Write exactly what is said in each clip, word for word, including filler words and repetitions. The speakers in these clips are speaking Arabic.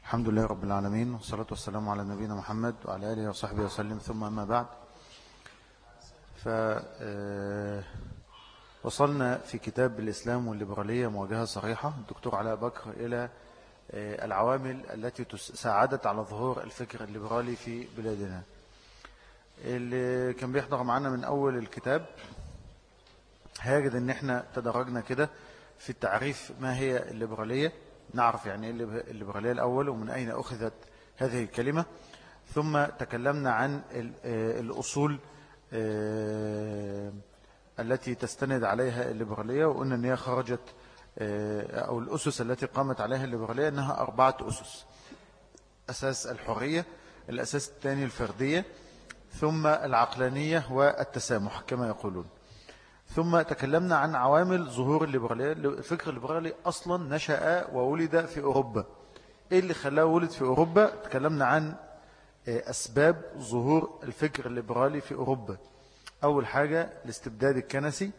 الحمد لله رب العالمين، والصلاة والسلام على نبينا محمد وعلى آله وصحبه وسلم، ثم أما بعد. فوصلنا في كتاب الإسلام والليبرالية مواجهة صريحة الدكتور علاء بكر إلى العوامل التي ساعدت على ظهور الفكر الليبرالي في بلادنا. اللي كان بيحضر معنا من أول الكتاب هيجد أن احنا تدرجنا كده في التعريف ما هي الليبرالية، نعرف يعني ايه الليبرالية الأول ومن أين أخذت هذه الكلمة، ثم تكلمنا عن الأصول التي تستند عليها الليبرالية، وقلنا أن هي خرجت أو الأسس التي قامت عليها الليبرالية أنها أربعة أسس: أساس الحرية، الأساس الثاني الفردية، ثم العقلانية والتسامح كما يقولون. ثم تكلمنا عن عوامل ظهور الليبرالية. الفكر الليبرالي أصلا نشأ وولد في أوروبا. إيه اللي خلاه ولد في أوروبا؟ تكلمنا عن أسباب ظهور الفكر الليبرالي في أوروبا. أول حاجة الاستبداد الكنسي،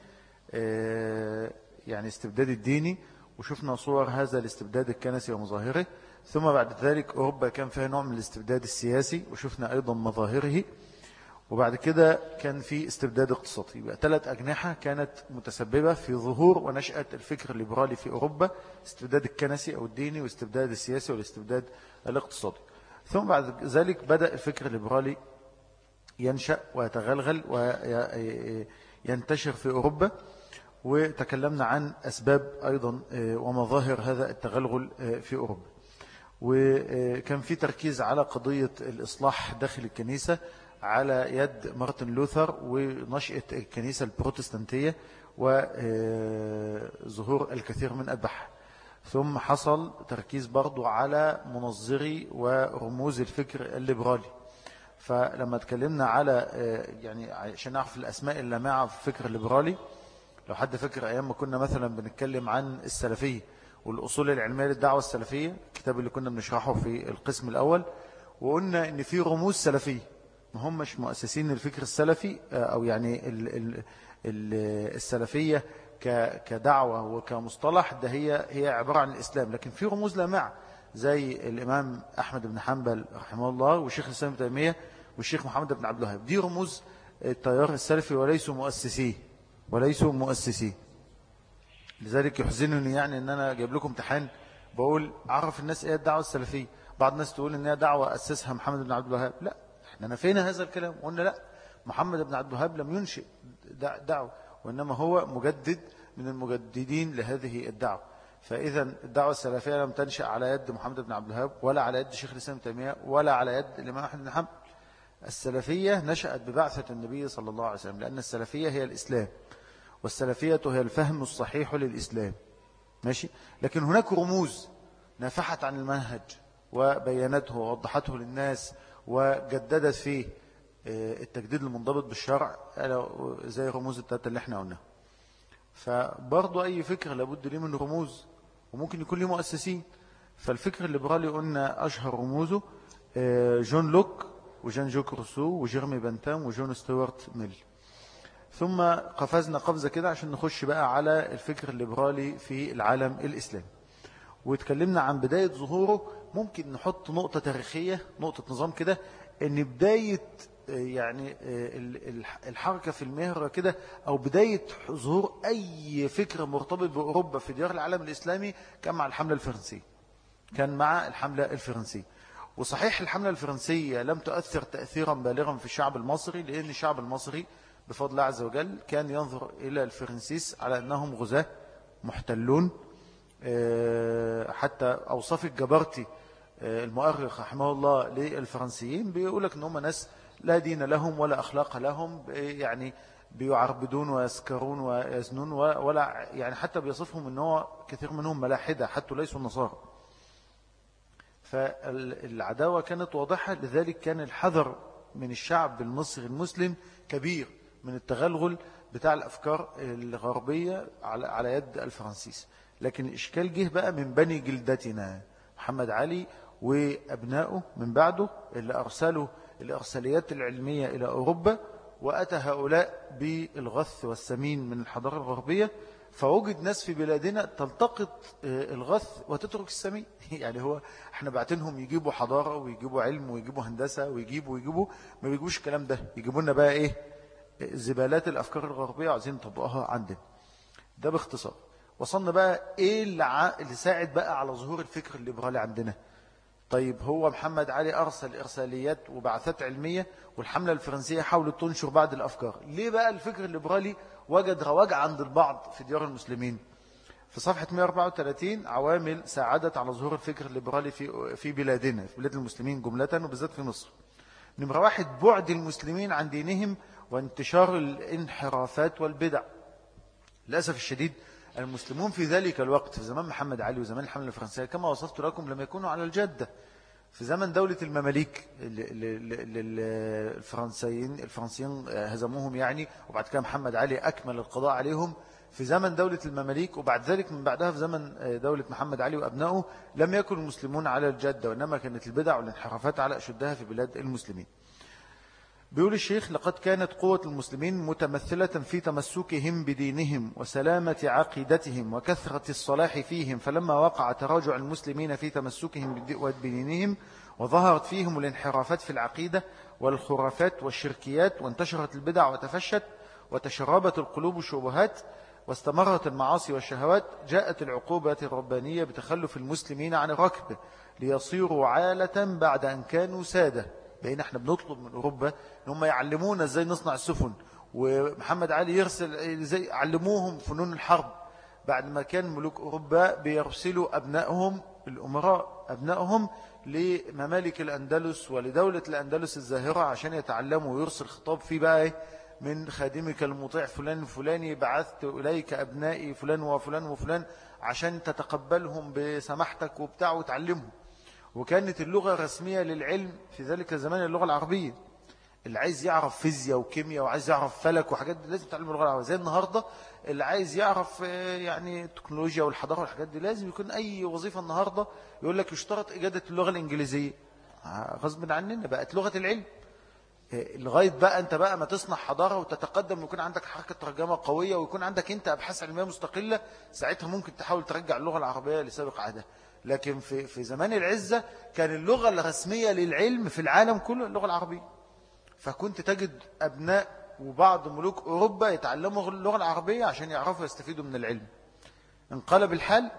يعني استبداد الديني، وشفنا صور هذا الاستبداد الكنسي ومظاهره. ثم بعد ذلك أوروبا كان فيها نوع من الاستبداد السياسي وشفنا أيضا مظاهره. وبعد كده كان في استبداد اقتصادي. يبقى ثلاث أجنحة كانت متسببة في ظهور ونشأة الفكر الليبرالي في أوروبا: استبداد الكنسي أو الديني، واستبداد السياسي، والاستبداد الاقتصادي. ثم بعد ذلك بدأ الفكر الليبرالي ينشأ ويتغلغل وينتشر في أوروبا، وتكلمنا عن أسباب أيضا ومظاهر هذا التغلغل في أوروبا. وكان في تركيز على قضية الإصلاح داخل الكنيسة على يد مارتن لوثر ونشأة الكنيسة البروتستانتية وظهور الكثير من أتباعها. ثم حصل تركيز برضو على منظري ورموز الفكر الليبرالي. فلما تكلمنا على يعني عشان نعرف الأسماء اللامعة في الفكر الليبرالي، لو حد فكر أيام ما كنا مثلا بنتكلم عن السلفية والأصول العلمية للدعوة السلفية، الكتاب اللي كنا بنشرحه في القسم الأول، وقلنا إن في رموز سلفية ما همش مؤسسين الفكر السلفي، أو يعني ال ال ال السلفية كدعوة وكمصطلح، ده هي هي عبارة عن الإسلام، لكن في رموز لامعة زي الإمام أحمد بن حنبل رحمه الله والشيخ الإسلام ابن تيمية والشيخ محمد بن عبد الوهاب. دي رموز التيار السلفي وليسوا مؤسسيه وليسوا مؤسسيه. لذلك يحزنني يعني ان انا جايب لكم امتحان بقول عرف الناس ايه الدعوه السلفيه. بعض الناس تقول ان هي دعوه اسسها محمد بن عبد الوهاب. لا، احنا نفينا هذا الكلام وقلنا لا، محمد بن عبد الوهاب لم ينشئ دعوه، وانما هو مجدد من المجددين لهذه الدعوه. فاذا الدعوه السلفيه لم تنشأ على يد محمد بن عبد الوهاب ولا على يد شيخ الاسلام ابن تيميه ولا على يد الامام احمد بن حنبل. السلفيه نشأت ببعثه النبي صلى الله عليه وسلم، لان السلفيه هي الاسلام، والسلفية هي الفهم الصحيح للإسلام. ماشي. لكن هناك رموز نافحت عن المنهج وبينته ووضحته للناس وجددت فيه التجديد المنضبط بالشرع، زي رموز التالتة اللي احنا قلناها. فبرضو أي فكر لابد ليه من رموز، وممكن يكون ليه مؤسسين. فالفكر الليبرالي قلنا أشهر رموزه جون لوك وجان جوك روسو وجيرمي بنتام وجون ستيوارت ميل. ثم قفزنا قفزة كده عشان نخش بقى على الفكر الليبرالي في العالم الإسلامي، واتكلمنا عن بداية ظهوره. ممكن نحط نقطة تاريخية، نقطة نظام كده، ان بداية يعني الحركة في المهرة كده، او بداية ظهور اي فكر مرتبط بأوروبا في ديار العالم الإسلامي كان مع الحملة الفرنسية. كان مع الحملة الفرنسية. وصحيح الحملة الفرنسية لم تؤثر تأثيرا بالغا في الشعب المصري، لأن الشعب المصري بفضل الله عز وجل كان ينظر إلى الفرنسيس على أنهم غزاة محتلون. حتى أوصاف الجبرتي المؤرخ رحمه الله للفرنسيين بيقولك أنهم ناس لا دين لهم ولا أخلاق لهم، يعني بيعربدون ويسكرون ويزنون، ولا يعني حتى بيصفهم أنه كثير منهم ملاحدة حتى ليسوا النصارى. فالعداوة كانت واضحة. لذلك كان الحذر من الشعب المصري المسلم كبير من التغلغل بتاع الأفكار الغربية على يد الفرنسيس. لكن الإشكال جه بقى من بني جلدتنا، محمد علي وأبنائه من بعده، اللي أرسلوا الأرساليات العلمية إلى أوروبا، وأتى هؤلاء بالغث والسمين من الحضارة الغربية فوجد ناس في بلادنا تلتقط الغث وتترك السمين. يعني هو احنا بعتنهم يجيبوا حضارة ويجيبوا علم ويجيبوا هندسة ويجيبوا ويجيبوا ما بيجيبوش الكلام ده، يجيبوا لنا بقى ايه؟ زبالات الأفكار الغربية عايزين نطبقها عندنا. ده باختصار. وصلنا بقى ايه اللي, ع... اللي ساعد بقى على ظهور الفكر الليبرالي عندنا. طيب هو محمد علي أرسل إرساليات وبعثات علمية، والحملة الفرنسية حاولت تنشر بعض الأفكار. ليه بقى الفكر الليبرالي وجد رواج عند البعض في ديار المسلمين؟ في صفحة مئة وأربعة وثلاثين عوامل ساعدت على ظهور الفكر الليبرالي في في بلادنا، في بلاد المسلمين جملة وبالذات في مصر. نمرة واحد، بعد المسلمين عن دينهم وانتشار الانحرافات والبدع. للأسف الشديد المسلمون في ذلك الوقت، في زمان محمد علي وزمان الحملة الفرنسية كما وصفت لكم، لم يكونوا على الجادة. في زمن دولة المماليك الفرنسيين الفرنسيين هزموهم يعني، وبعد كده محمد علي أكمل القضاء عليهم. في زمن دولة المماليك وبعد ذلك من بعدها في زمن دولة محمد علي وأبنائه لم يكن المسلمون على الجادة، وإنما كانت البدع والانحرافات على أشدها في بلاد المسلمين. بيقول الشيخ: لقد كانت قوة المسلمين متمثلة في تمسكهم بدينهم وسلامة عقيدتهم وكثرة الصلاح فيهم، فلما وقع تراجع المسلمين في تمسكهم بدينهم وظهرت فيهم الانحرافات في العقيدة والخرافات والشركيات، وانتشرت البدع وتفشت وتشربت القلوب الشبهات واستمرت المعاصي والشهوات، جاءت العقوبة الربانية بتخلف المسلمين عن الركب ليصيروا عالة بعد أن كانوا سادة. بقينا احنا بنطلب من أوروبا ان هم يعلمونا ازاي نصنع السفن، ومحمد علي يرسل ازاي يعلموهم فنون الحرب، بعد ما كان ملوك أوروبا بيرسلوا أبنائهم الأمراء أبنائهم لممالك الأندلس ولدولة الأندلس الزاهرة عشان يتعلموا، ويرسل خطاب فيه بقى من خادمك المطيع فلان فلاني بعثت إليك أبنائي فلان وفلان وفلان عشان تتقبلهم بسماحتك وبتاع وتعلمهم. وكانت اللغة الرسمية للعلم في ذلك الزمان اللغة العربية. اللي عايز يعرف فيزياء وكيمياء وعايز يعرف فلك وحاجات دي لازم يتعلم اللغة العربية. زي النهاردة اللي عايز يعرف يعني التكنولوجيا والحضارة والحاجات دي لازم يكون أي وظيفة النهاردة يقول لك يشترط إجادة اللغة الإنجليزية. غصب عننا بقت لغة العلم. لغاية بقى أنت بقى ما تصنع حضارة وتتقدم ويكون عندك حركة ترجمة قوية ويكون عندك أنت أبحاث علمية مستقلة، ساعتها ممكن تحاول ترجع اللغة العربية لسابق عهدها. لكن في في زمان العزة كان اللغة الرسمية للعلم في العالم كله اللغة العربية. فكنت تجد أبناء وبعض ملوك أوروبا يتعلموا اللغة العربية عشان يعرفوا يستفيدوا من العلم. انقلب الحال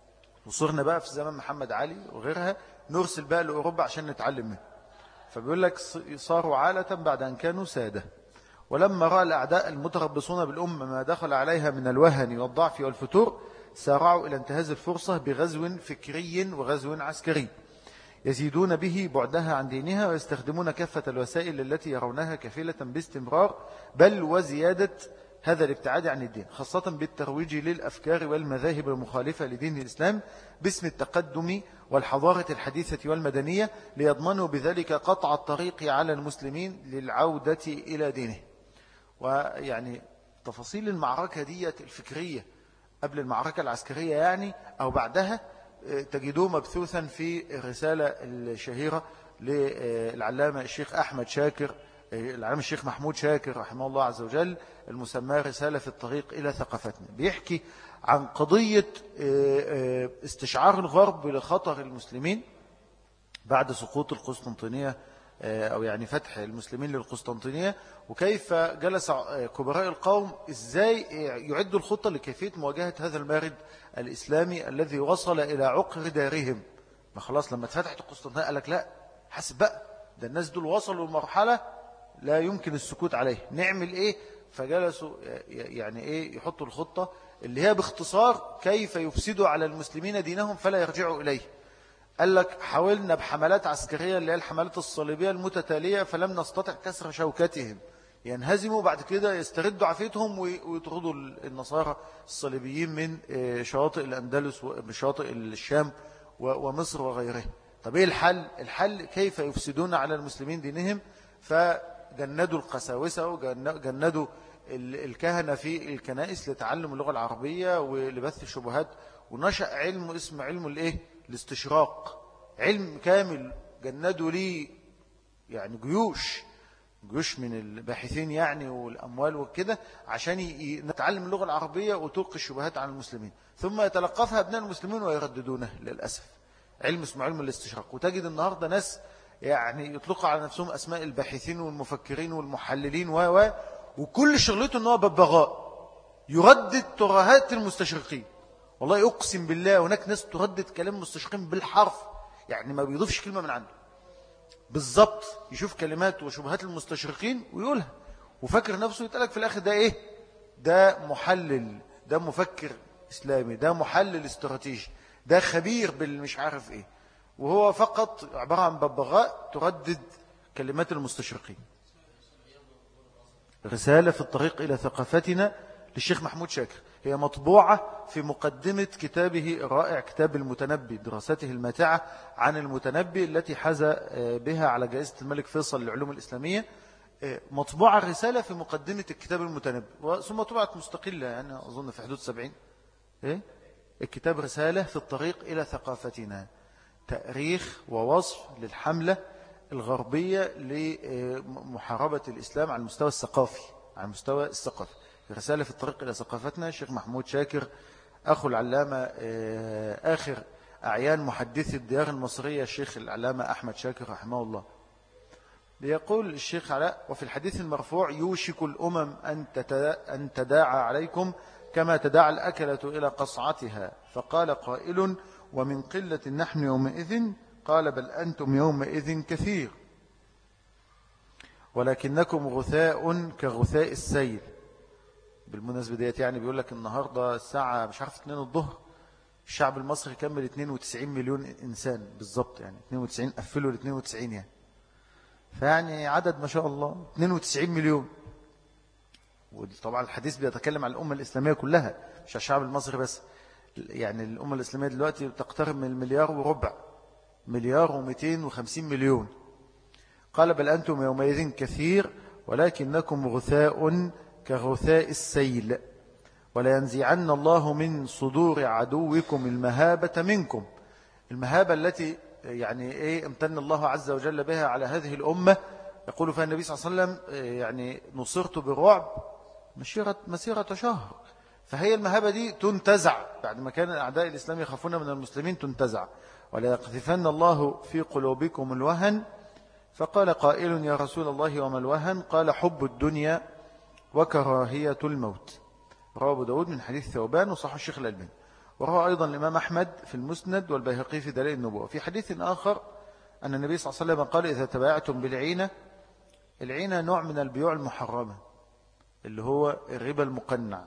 وصرنا بقى في زمان محمد علي وغيرها نرسل بقى لأوروبا عشان نتعلم منه. فبيقول لك صاروا عالة بعد أن كانوا سادة. ولما رأى الأعداء المتربصون بالأمة ما دخل عليها من الوهن والضعف والفتور سارعوا إلى انتهاز الفرصة بغزو فكري وغزو عسكري يزيدون به بعدها عن دينها ويستخدمون كافة الوسائل التي يرونها كفيلة باستمرار بل وزيادة هذا الابتعاد عن الدين، خاصة بالترويج للأفكار والمذاهب المخالفة لدين الإسلام باسم التقدم والحضارة الحديثة والمدنية، ليضمنوا بذلك قطع الطريق على المسلمين للعودة إلى دينه. ويعني تفاصيل المعركة دي الفكرية قبل المعركة العسكرية يعني أو بعدها تجدوه مبثوثا في الرسالة الشهيرة للعلامة الشيخ أحمد شاكر العلامة الشيخ محمود شاكر رحمه الله عز وجل، المسمى رسالة في الطريق إلى ثقافتنا. بيحكي عن قضية استشعار الغرب لخطر المسلمين بعد سقوط القسطنطينية أو يعني فتح المسلمين للقسطنطينية، وكيف جلس كبراء القوم إزاي يعدوا الخطة لكيفية مواجهة هذا المارد الإسلامي الذي وصل إلى عقر دارهم. ما خلاص لما اتفتحت القسطنطينية قال لك لا حسب بقى ده الناس دول وصلوا لمرحلة لا يمكن السكوت عليه، نعمل إيه؟ فجلسوا يعني إيه يحطوا الخطة اللي هي باختصار كيف يفسدوا على المسلمين دينهم فلا يرجعوا إليه. قال لك حاولنا بحملات عسكرية اللي هي الحملات الصليبية المتتالية فلم نستطع كسر شوكتهم، ينهزموا بعد كده يستردوا عافيتهم ويطردوا النصارى الصليبيين من شواطئ الأندلس وشواطئ الشام ومصر وغيرها. طب ايه الحل؟ الحل كيف يفسدون على المسلمين دينهم؟ فجندوا القساوسة وجندوا الكهنة في الكنائس لتعلم اللغة العربية ولبث الشبهات، ونشأ علم اسمه علم الايه؟ الاستشراق، علم كامل جندوا ليه يعني جيوش جيوش من الباحثين يعني والأموال وكده عشان نتعلم اللغة العربية وتلقي الشبهات عن المسلمين، ثم يتلقفها أبناء المسلمين ويرددونها للأسف. علم اسمه علم الاستشراق. وتجد النهاردة ناس يعني يطلقوا على نفسهم أسماء الباحثين والمفكرين والمحللين و و وكل شغلته أنه ببغاء يردد ترهات المستشرقين. والله أقسم بالله هناك ناس تردد كلام المستشرقين بالحرف، يعني ما بيضيفش كلمة من عنده بالضبط، يشوف كلمات وشبهات المستشرقين ويقولها وفكر نفسه يتقلق في الآخر ده إيه؟ ده محلل، ده مفكر إسلامي، ده محلل استراتيجي، ده خبير بالمش عارف إيه، وهو فقط عبارة عن ببغاء تردد كلمات المستشرقين. رسالة في الطريق إلى ثقافتنا للشيخ محمود شاكر، هي مطبوعة في مقدمة كتابه الرائع كتاب المتنبي، دراسته الماتعة عن المتنبي التي حاز بها على جائزة الملك فيصل للعلوم الإسلامية. مطبوعة الرسالة في مقدمة الكتاب المتنبي، ثم طبعت مستقلة يعني أظن في حدود سبعين. إيه؟ الكتاب رسالة في الطريق إلى ثقافتنا، تأريخ ووصف للحملة الغربية لمحاربة الإسلام على المستوى الثقافي، على المستوى الثقافي. رسالة في الطريق إلى ثقافتنا، الشيخ محمود شاكر أخو العلامة آخر أعيان محدثي الديار المصرية الشيخ العلامة أحمد شاكر رحمه الله. بيقول الشيخ علاء: وفي الحديث المرفوع يوشك الأمم أن تداعى عليكم كما تداعى الأكلة إلى قصعتها، فقال قائل: ومن قلة نحن يومئذ؟ قال: بل أنتم يومئذ كثير ولكنكم غثاء كغثاء السيل. بالمناسبة ديت يعني بيقول لك النهاردة الساعة مش عارف اتنين الظهر الشعب المصري كمل اثنين وتسعين مليون إنسان بالضبط، يعني اثنين وتسعين قفلوا ل اثنين وتسعين يعني، فيعني عدد ما شاء الله اثنين وتسعين مليون. وطبعا الحديث بيتكلم عن الأمة الإسلامية كلها مش على الشعب المصري بس، يعني الأمة الإسلامية دلوقتي تقترب من المليار وربع، مليار ومئتين وخمسين مليون. قال: بل أنتم يومئذ كثير ولكنكم غثاء كغثاء السيل ولا ينزعن الله من صدور عدوكم المهابة منكم. المهابة التي يعني إيه امتن الله عز وجل بها على هذه الأمة، يقول فيها النبي صلى الله عليه وسلم يعني نصرت بالرعب مسيرة, مسيرة شهر. فهي المهابة دي تنتزع بعد ما كان أعداء الإسلام يخافون من المسلمين، تنتزع. ولا يقذفن الله في قلوبكم الوهن. فقال قائل: يا رسول الله وما الوهن؟ قال: حب الدنيا وكراهية الموت. رواه أبو داود من حديث ثوبان وصححه الشيخ الألباني. وروى أيضا الإمام أحمد في المسند والبيهقي في دلائل النبوة. في حديث آخر أن النبي صلى الله عليه وسلم قال: إذا تبايعتم بالعينة، العينة نوع من البيوع المحرمة اللي هو الربا المقنع،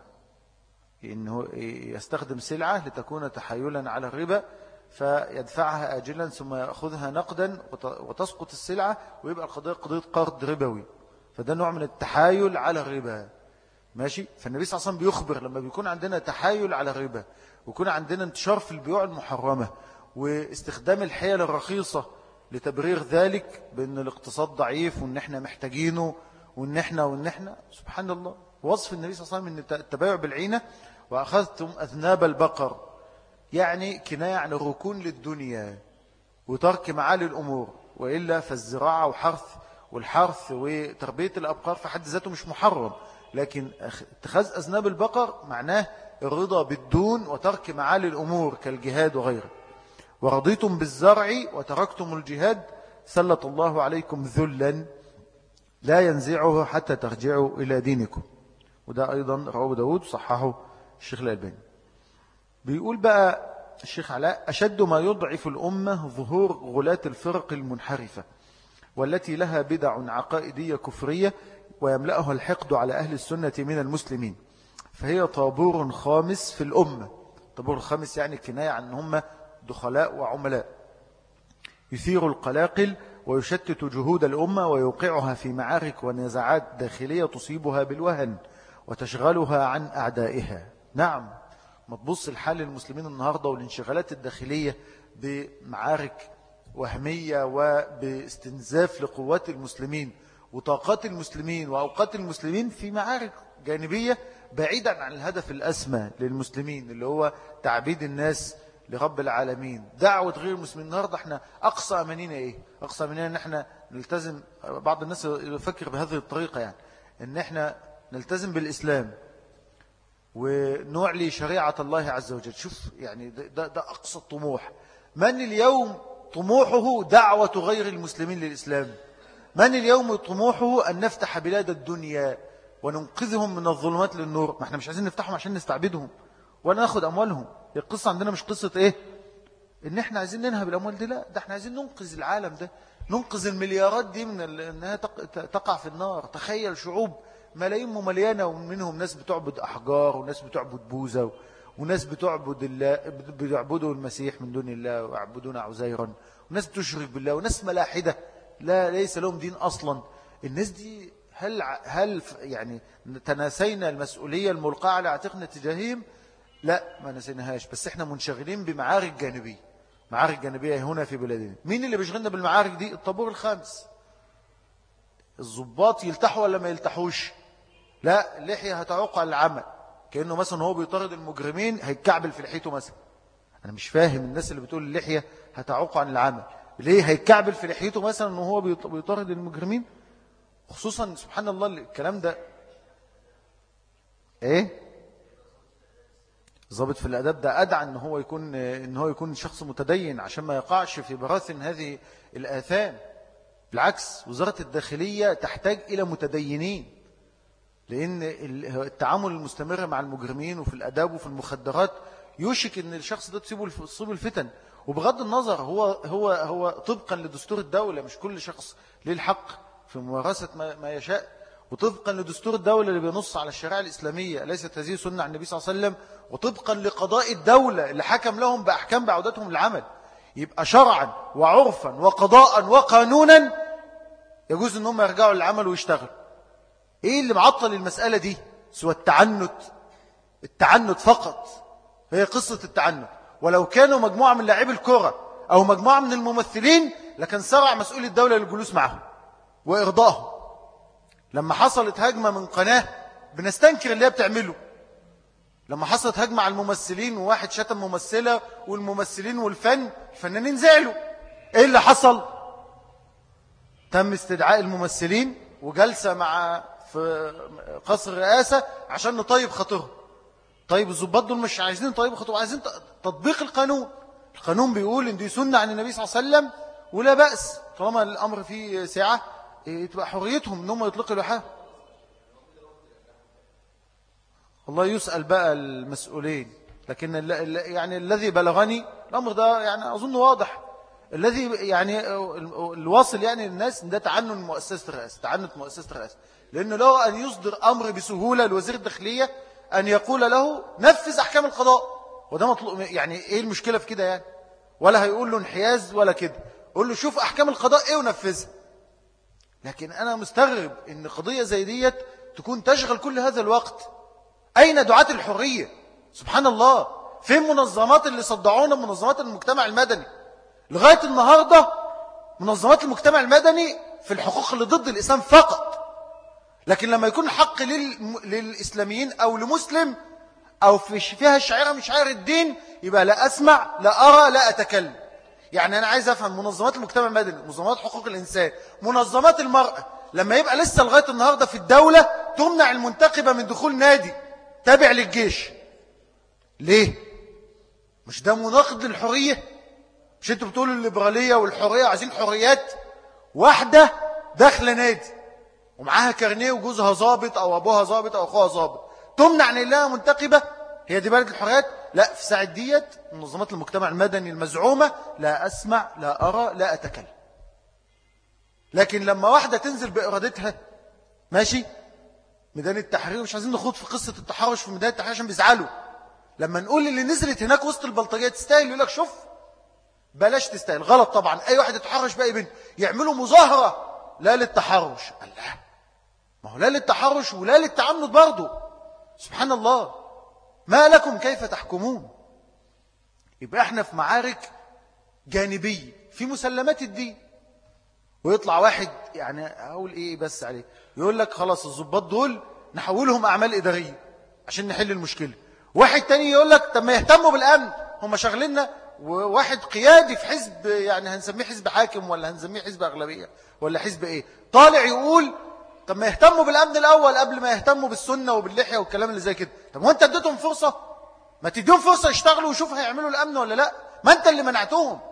إنه يستخدم سلعة لتكون تحايلا على الربا فيدفعها آجلا ثم يأخذها نقدا وتسقط السلعة ويبقى القضية قضية قرض ربوي، فده نوع من التحايل على الربا. ماشي. فالنبي صلى الله عليه وسلم بيخبر لما بيكون عندنا تحايل على الربا ويكون عندنا انتشار في البيوع المحرمة واستخدام الحيل الرخيصة لتبرير ذلك بأن الاقتصاد ضعيف وأن احنا محتاجينه وأن احنا وأن احنا سبحان الله. وصف النبي صلى الله عليه وسلم أن التبايع بالعينة وأخذتم أذناب البقر، يعني كناية عن الركون للدنيا وترك معالي الأمور، وإلا فالزراعة وحرث والحرث وتربية الأبقار في حد ذاته مش محرم، لكن اتخاذ أذناب البقر معناه الرضا بالدون وترك معالي الأمور كالجهاد وغيره. ورضيتم بالزرع وتركتم الجهاد سلط الله عليكم ذلا لا ينزعه حتى ترجعوا إلى دينكم. وده أيضا رواه داود صححه الشيخ الألباني. بيقول بقى الشيخ علاء: أشد ما يضعف الأمة ظهور غلاة الفرق المنحرفة والتي لها بدع عقائدية كفرية ويملأها الحقد على أهل السنة من المسلمين، فهي طابور خامس في الأمة. طابور خامس يعني كناية عن هم دخلاء وعملاء، يثير القلاقل ويشتت جهود الأمة ويوقعها في معارك ونزاعات داخلية تصيبها بالوهن وتشغلها عن أعدائها. نعم، ما تبص الحال المسلمين النهاردة والانشغالات الداخلية بمعارك وهمية وباستنزاف لقوات المسلمين وطاقات المسلمين وأوقات المسلمين في معارك جانبية بعيدا عن الهدف الأسمى للمسلمين اللي هو تعبيد الناس لرب العالمين، دعوة غير المسلمين. النهاردة احنا أقصى أمانينا إيه؟ أقصى أمانينا إن احنا نلتزم. بعض الناس يفكر بهذه الطريقة، يعني إن احنا نلتزم بالإسلام ونعلي شريعة الله عز وجل. شوف يعني ده, ده أقصى الطموح. من اليوم طموحه دعوة غير المسلمين للإسلام؟ من اليوم طموحه أن نفتح بلاد الدنيا وننقذهم من الظلمات للنور؟ ما احنا مش عايزين نفتحهم عشان نستعبدهم ولا ناخد أموالهم. القصة عندنا مش قصة إيه؟ إن احنا عايزين ننهب الأموال دي، لا، ده احنا عايزين ننقذ العالم ده، ننقذ المليارات دي من أنها تقع في النار. تخيل شعوب ملايين ممليانة ومنهم ناس بتعبد أحجار وناس بتعبد بوذا وناس بتعبد الله، بيعبدوا المسيح من دون الله ويعبدون عزيرا، وناس بتشرك بالله، وناس ملاحدة لا ليس لهم دين أصلا. الناس دي هل هل يعني تناسينا المسؤولية الملقاة على عاتقنا تجاههم؟ لا، ما نسيناهاش، بس احنا منشغلين بمعارك جانبية، معارك جانبية هنا في بلادنا. مين اللي بيشغلنا بالمعارك دي؟ الطابور الخامس. الضباط يلتحوا ولا ما يلتحوش؟ لا، اللحية هتعوق على العمل، كأنه مثلا هو بيطارد المجرمين هيتكعبل في لحيته مثلا. أنا مش فاهم الناس اللي بتقول اللحية هتعوق عن العمل، ليه هيتكعبل في لحيته مثلا وهو بيطارد المجرمين؟ خصوصا سبحان الله الكلام ده ايه؟ ضابط في الأداب ده أدعى إن هو يكون إن هو يكون شخص متدين عشان ما يقعش في براثن هذه الآثام. بالعكس، وزارة الداخلية تحتاج إلى متدينين، لأن التعامل المستمر مع المجرمين وفي الأداب وفي المخدرات يوشك إن الشخص ده تصيبه الفتن. وبغض النظر هو هو هو طبقا لدستور الدولة، مش كل شخص له الحق في ممارسة ما يشاء، وطبقا لدستور الدولة اللي بينص على الشريعة الإسلامية، ليست هذه سنة عن النبي صلى الله عليه وسلم، وطبقا لقضاء الدولة اللي حكم لهم بأحكام بعودتهم للعمل. يبقى شرعا وعرفا وقضاء وقانونا يجوز ان هم يرجعوا للعمل ويشتغلوا. ايه اللي معطل المسألة دي؟ سوى التعنت. التعنت فقط، هي قصة التعنت. ولو كانوا مجموعة من لاعبي الكرة او مجموعة من الممثلين لكان سرع مسؤول الدولة للجلوس معهم وإرضائهم. لما حصلت هجمة من قناة بنستنكر اللي هي بتعمله، لما حصلت هجمة على الممثلين وواحد شتم ممثلة والممثلين والفن الفنانين زعلوا، ايه اللي حصل؟ تم استدعاء الممثلين وجلسة مع في قصر الرئاسة عشان نطيب خاطرهم. طيب الضباط دول مش عايزين طيب خاطرهم، عايزين تطبيق القانون. القانون بيقول ان دي سنة عن النبي صلى الله عليه وسلم ولا بأس طالما الأمر فيه سعة، تبقى حريتهم ان هم يطلقوا لحاهم. الله يسأل بقى المسؤولين، لكن يعني الذي بلغني الأمر ده يعني أظن واضح، الذي يعني الواصل يعني الناس ده تعنت مؤسسة الرئاسة، تعنت مؤسسة الرئاسة، لأنه لو أن يصدر أمر بسهولة لوزير الداخلية أن يقول له نفذ أحكام القضاء، وده مطلوب. يعني إيه المشكلة في كده يعني؟ ولا هيقول له انحياز ولا كده، قول له شوف أحكام القضاء إيه ونفذها. لكن أنا مستغرب إن قضية زي ديت تكون تشغل كل هذا الوقت. أين دعاة الحرية؟ سبحان الله، فين منظمات اللي صدعونا منظمات المجتمع المدني؟ لغاية النهاردة منظمات المجتمع المدني في الحقوق اللي ضد الإسلام فقط، لكن لما يكون حق لل... للإسلاميين أو لمسلم أو في فيها شعيرة من شعائر الدين يبقى لا أسمع لا أرى لا أتكلم. يعني أنا عايز أفهم منظمات المجتمع المدني، منظمات حقوق الإنسان، منظمات المرأة، لما يبقى لسه لغاية النهاردة في الدولة تمنع المنتقبة من دخول نادي تابع للجيش، ليه؟ مش ده مناقض للحرية؟ مش انتوا بتقولوا الليبرالية والحرية عايزين حريات؟ واحدة داخله نادي ومعاها كارنيه وجوزها ضابط او ابوها ضابط او اخوها ضابط تمنع ان لها منتقبة؟ هي دي بلد الحريات؟ لا، في ساعة ديت منظمات المجتمع المدني المزعومة لا أسمع لا أرى لا أتكلم. لكن لما واحدة تنزل بإرادتها ماشي ميدان التحرير، مش عايزين نخوض في قصة التحرش في ميدان التحرير عشان بيزعلوا، لما نقول اللي نزلت هناك وسط البلطجية تستاهل، يقول لك شوف بلاش تستاهل. غلط طبعا، أي واحد يتحرش بأي بنت يعملوا مظاهرة لا للتحرش، الله، ما هو لا للتحرش ولا للتعنت برضه. سبحان الله، ما لكم كيف تحكمون؟ يبقى احنا في معارك جانبية في مسلمات الدين، ويطلع واحد يعني أقول إيه بس عليه يقول لك خلاص الضباط دول نحولهم أعمال إدارية عشان نحل المشكلة. واحد تاني يقول لك طب ما يهتموا بالأمن، هم شغلنا، وواحد قيادي في حزب يعني هنسميه حزب حاكم ولا هنسميه حزب أغلبية ولا حزب إيه، طالع يقول طب ما يهتموا بالأمن الأول قبل ما يهتموا بالسنة وباللحية والكلام اللي زي كده. طب وانت اديتهم فرصة؟ ما تديهم فرصة يشتغلوا ويشوفوا هيعملوا الأمن ولا لا، ما انت اللي منعتهم.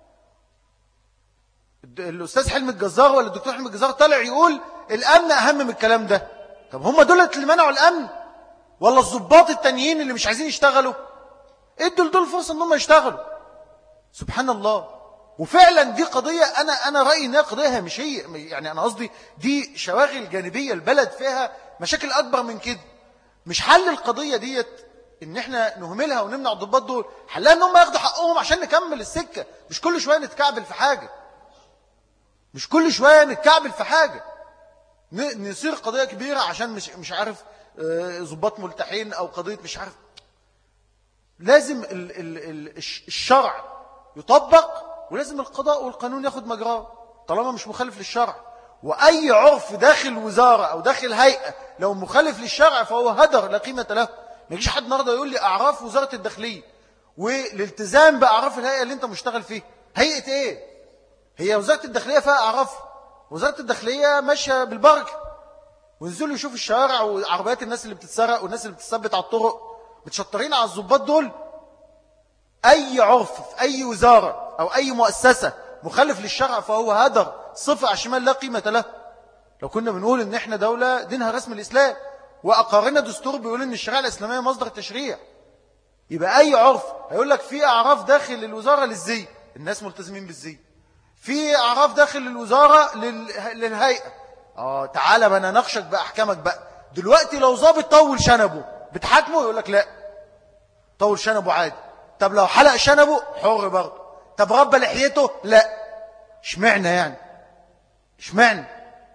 الأستاذ حلمي الجزار ولا الدكتور حلمي الجزار طالع يقول الأمن أهم من الكلام ده. طب هم دول اللي منعوا الأمن ولا الضباط التانيين اللي مش عايزين يشتغلوا؟ ادوا لدول فرصة انهم يشتغلوا. سبحان الله. وفعلا دي قضية أنا أنا رأيي إنها قضية هامشية، يعني أنا قصدي دي شواغل جانبية، البلد فيها مشاكل أكبر من كده. مش حل القضية ديت إن إحنا نهملها ونمنع الضباط دول، حلها إنهم ياخدوا حقهم عشان نكمل السكة، مش كل شوية نتكعبل في حاجة، مش كل شوية نتكعبل في حاجة نصير قضية كبيرة عشان مش مش عارف ضباط ملتحين أو قضية مش عارف. لازم ال ال ال الشرع يطبق، ولازم القضاء والقانون ياخد مجراه طالما مش مخالف للشرع. وأي عرف داخل وزارة أو داخل هيئة لو مخالف للشرع فهو هدر لا قيمة له. ما يجيش حد النهارده يقول لي أعراف وزارة الداخلية والالتزام بأعراف الهيئة اللي أنت مشتغل فيه. هيئة إيه؟ هي وزارة الداخلية فيها أعراف؟ وزارة الداخلية ماشية بالبركة، ونزلوا يشوفوا الشوارع وعربيات الناس اللي بتتسرق والناس اللي بتثبت على الطرق، متشطرين على الضباط دول. أي عرف في أي وزارة أو أي مؤسسة مخالف للشرع فهو هدر صفة على الشمال لا قيمة له. لو كنا بنقول إن إحنا دولة دينها رسم الإسلام وأقارنا دستور بيقول إن الشريعة الإسلامية مصدر التشريع، يبقى أي عرف هيقول لك في أعراف داخل الوزارة للزي، الناس ملتزمين بالزي. في أعراف داخل الوزارة لل... للهيئة. آه تعالى بنا نخشك بأحكامك بقى. دلوقتي لو ضابط طول شنبه بتحاكمه؟ يقول لك لا، طول شنبه عادي. طب لو حلق شنبه حر برضه. طب ربى لحيته؟ لا. اشمعنى يعني؟ اشمعنى؟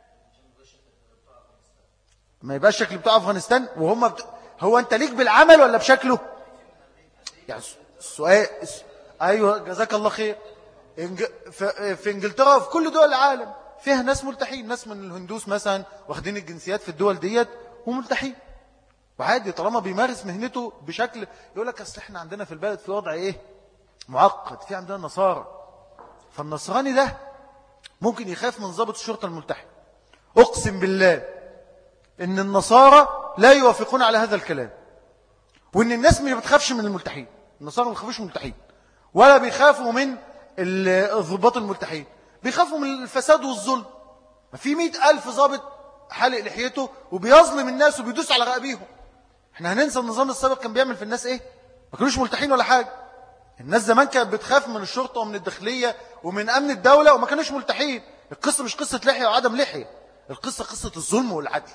ما يبقاش شكل بتاع أفغانستان وهم بت... هو أنت ليك بالعمل ولا بشكله؟ يعني السؤال. أيوة جزاك الله خير. إنج... في... في إنجلترا وفي كل دول العالم فيها ناس ملتحين، ناس من الهندوس مثلا واخدين الجنسيات في الدول ديت وملتحين وعادي طالما بيمارس مهنته بشكل. يقول لك أصل احنا عندنا في البلد في وضع ايه معقد، في عندنا نصارى، فالنصراني ده ممكن يخاف من ضابط الشرطة الملتحي. أقسم بالله إن النصارى لا يوافقون على هذا الكلام، وإن الناس ما بتخافش من الملتحين. النصارى ما بيخافوش من الملتحين ولا بيخافوا من الضباط الملتحين، بيخافوا من الفساد والظلم. ما في مئة ألف ضابط حالق لحيته وبيظلم الناس وبيدوس على رقابيهم. احنا هننسى النظام السابق كان بيعمل في الناس ايه؟ ما كانوش ملتحين ولا حاجة. الناس زمان كانت بتخاف من الشرطة ومن الداخلية ومن أمن الدولة وما كانوش ملتحين. القصة مش قصة لحية وعدم لحية، القصة قصة الظلم والعدل.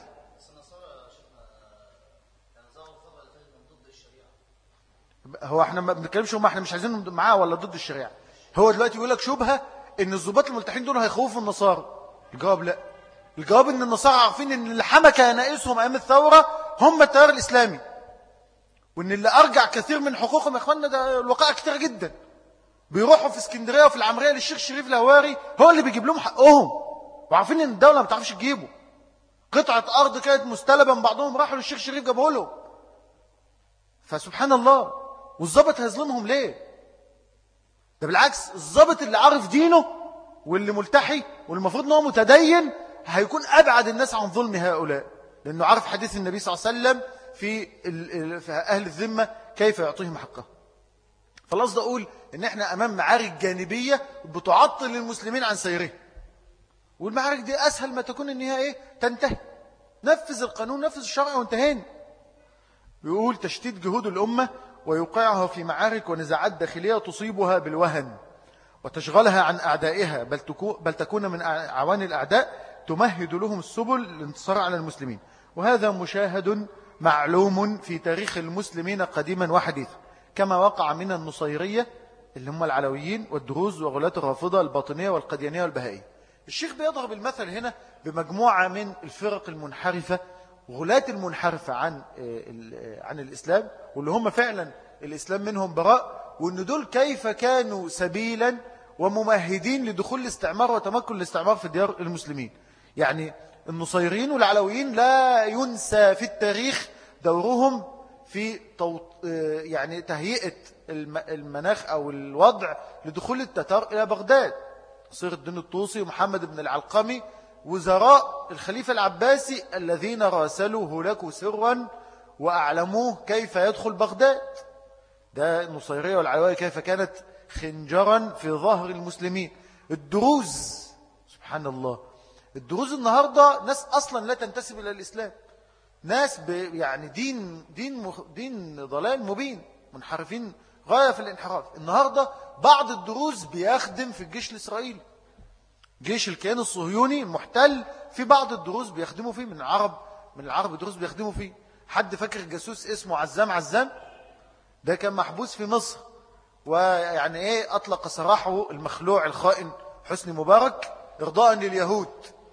هو احنا ما بنتكلمش هم احنا مش عايزين معاه ولا ضد الشريعة. هو دلوقتي يقول لك شبهة ان الضباط الملتحين دول هيخوفوا النصارى. الجواب لا. الجواب ان النصارى عارفين ان اللي حمى كنائسهم ايام الثورة هم التيار الاسلامي، وان اللي ارجع كثير من حقوقهم يا اخواننا ده الوقائع كتير جدا. بيروحوا في اسكندريه وفي العمريه للشيخ شريف الهواري هو اللي بيجيب لهم حقهم، وعارفين ان الدوله ما بتعرفش تجيبه. قطعه ارض كانت مستلبه من بعضهم راحوا للشيخ شريف جابوه لهم. فسبحان الله. والضابط هيظلمهم ليه؟ ده بالعكس، الضابط اللي عارف دينه واللي ملتحي والمفروض انه متدين هيكون ابعد الناس عن ظلم هؤلاء، لانه عارف حديث النبي صلى الله عليه وسلم في في اهل الذمه كيف يعطيهم حقه. فالقصد اقول ان احنا امام معارك جانبيه بتعطل المسلمين عن سيرهم، والمعارك دي اسهل ما تكون ان هي ايه تنتهي. نفذ القانون، نفذ الشرع وانتهينا. بيقول تشتيت جهود الامه ويوقعها في معارك ونزاعات داخليه تصيبها بالوهن وتشغلها عن اعدائها، بل بل تكون من اعوان الاعداء تمهد لهم السبل للانتصار على المسلمين. وهذا مشاهد معلوم في تاريخ المسلمين قديما وحديثا، كما وقع من النصيرية اللي هم العلويين والدروز وغلاة الرافضة الباطنية والقديانية والبهائية. الشيخ بيضرب المثل هنا بمجموعة من الفرق المنحرفة، غلاة المنحرفة عن عن الإسلام، واللي هم فعلا الإسلام منهم براء، وأن دول كيف كانوا سبيلا وممهدين لدخول الاستعمار وتمكن الاستعمار في ديار المسلمين. يعني النصيريين والعلويين لا ينسى في التاريخ دورهم في يعني تهيئة المناخ أو الوضع لدخول التتار إلى بغداد. صيغ الدين الطوسي ومحمد بن العلقمي وزراء الخليفة العباسي الذين راسلوا هولاكو سرا وأعلموه كيف يدخل بغداد. ده النصيرية والعلوية كيف كانت خنجرا في ظهر المسلمين. الدروز سبحان الله، الدروز النهاردة ناس أصلا لا تنتسب إلى الإسلام، ناس يعني دين دين مخ دين ضلال مبين، منحرفين غاية في الانحراف. النهاردة بعض الدروز بيخدم في الجيش الإسرائيلي، جيش الكيان الصهيوني المحتل، في بعض الدروز بيخدموا فيه من العرب، من العرب الدروز بيخدموا فيه. حد فاكر جاسوس اسمه عزام عزام؟ ده كان محبوس في مصر، ويعني ايه أطلق سراحه المخلوع الخائن حسني مبارك إرضاء لليهود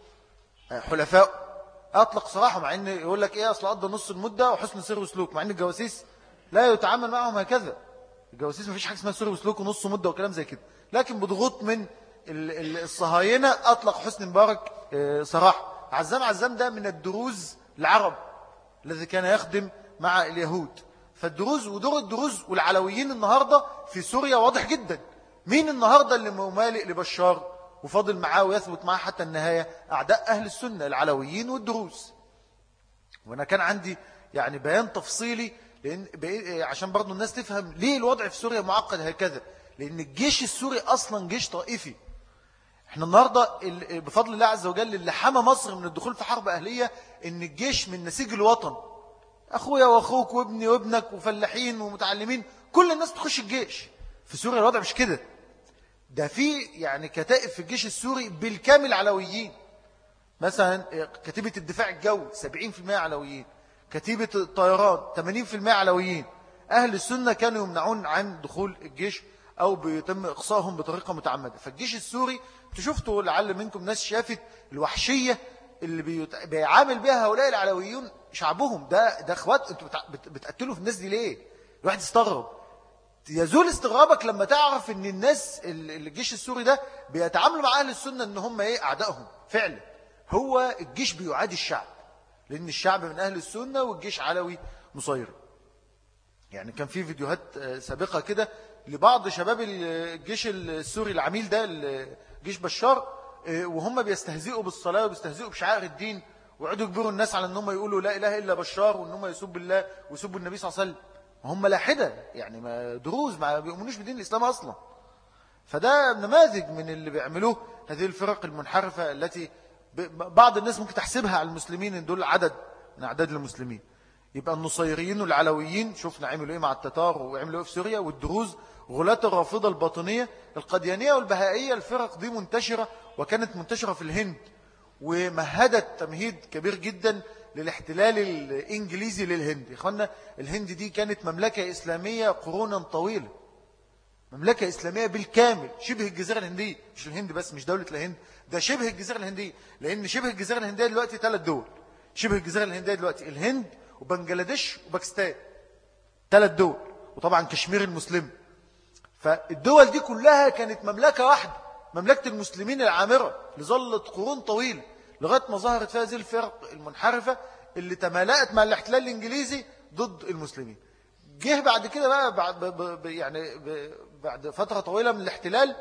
حلفاء. أطلق سراحه مع أن يقول لك إيه أصل قضى نص المدة وحسن سر وسلوك، مع أن الجواسيس لا يتعامل معهم هكذا. الجواسيس ما فيش حاجة اسمها سر وسلوك ونص مدة وكلام زي كده، لكن بضغوط من الصهاينة أطلق حسني مبارك سراحه. عزام عزام ده من الدروز العرب الذي كان يخدم مع اليهود. فالدروز ودور الدروز والعلويين النهاردة في سوريا واضح جدا. مين النهاردة اللي ممالئ لبشار وفاضل معاه ويثبت معاه حتى النهاية؟ أعداء أهل السنة العلويين والدروز. وأنا كان عندي يعني بيان تفصيلي لأن عشان برضو الناس تفهم ليه الوضع في سوريا معقد هكذا، لأن الجيش السوري أصلا جيش طائفي. احنا النهاردة بفضل الله عز وجل اللي حمى مصر من الدخول في حرب أهلية إن الجيش من نسيج الوطن، أخويا وأخوك وابني وابنك وفلاحين ومتعلمين كل الناس تخش الجيش. في سوريا الوضع مش كده، ده في يعني كتائب في الجيش السوري بالكامل علويين. مثلا كتيبة الدفاع الجوي سبعين بالمئة علويين، كتيبة الطيران ثمانين بالمئة علويين. أهل السنة كانوا يمنعون عن دخول الجيش أو بيتم إقصائهم بطريقة متعمدة. فالجيش السوري تشوفتوا لعل منكم ناس شافت الوحشية اللي بيت... بيعامل بها هؤلاء العلويون شعبهم. ده ده اخوات، انتوا بت... بتقتلوا في الناس دي ليه؟ الواحد يستغرب. يزول استغرابك لما تعرف ان الناس الجيش السوري ده بيتعاملوا مع اهل السنة ان هم ايه اعدائهم فعلا. هو الجيش بيعادي الشعب، لان الشعب من اهل السنة والجيش علوي مصير. يعني كان في فيديوهات سابقة كده لبعض شباب الجيش السوري العميل ده الجيش بشار، وهم بيستهزئوا بالصلاة وبيستهزئوا بشعائر الدين، ويقعدوا يجبروا الناس على انهم يقولوا لا اله الا بشار، وانهم يسبوا الله ويسبوا النبي صلى الله عليه وسلم. هم لاحدة يعني ما دروز ما بيؤمنوش بدين الإسلام أصلا. فده نماذج من اللي بيعملوه هذه الفرق المنحرفة التي بعض الناس ممكن تحسبها على المسلمين ان دول عدد من أعداد المسلمين. يبقى النصيريين والعلويين شفنا عملوا ايه مع التتار وعملوا ايه في سوريا، والدروز غلاة الرافضة الباطنية القديانية والبهائية. الفرق دي منتشرة وكانت منتشرة في الهند، ومهدت تمهيد كبير جدا للاحتلال الإنجليزي للهند. يا إخوانا الهند دي كانت مملكة إسلامية قرونا طويلة، مملكة إسلامية بالكامل، شبه الجزيرة الهندية. مش الهند بس، مش دولة الهند، ده شبه الجزيرة الهندية، لأن شبه الجزيرة الهندية دلوقتي ثلاث دول. شبه الجزيرة الهندية دلوقتي الهند وبنجلاديش وباكستان، ثلاث دول، وطبعا كشمير المسلم. فالدول دي كلها كانت مملكة واحدة، مملكة المسلمين العامرة اللي ظلت قرون طويلة لغاية ما ظهرت فيها هذه الفرق المنحرفة اللي تمالأت مع الاحتلال الإنجليزي ضد المسلمين. جه بعد كده بقى بعد ب ب يعني ب بعد فترة طويلة من الاحتلال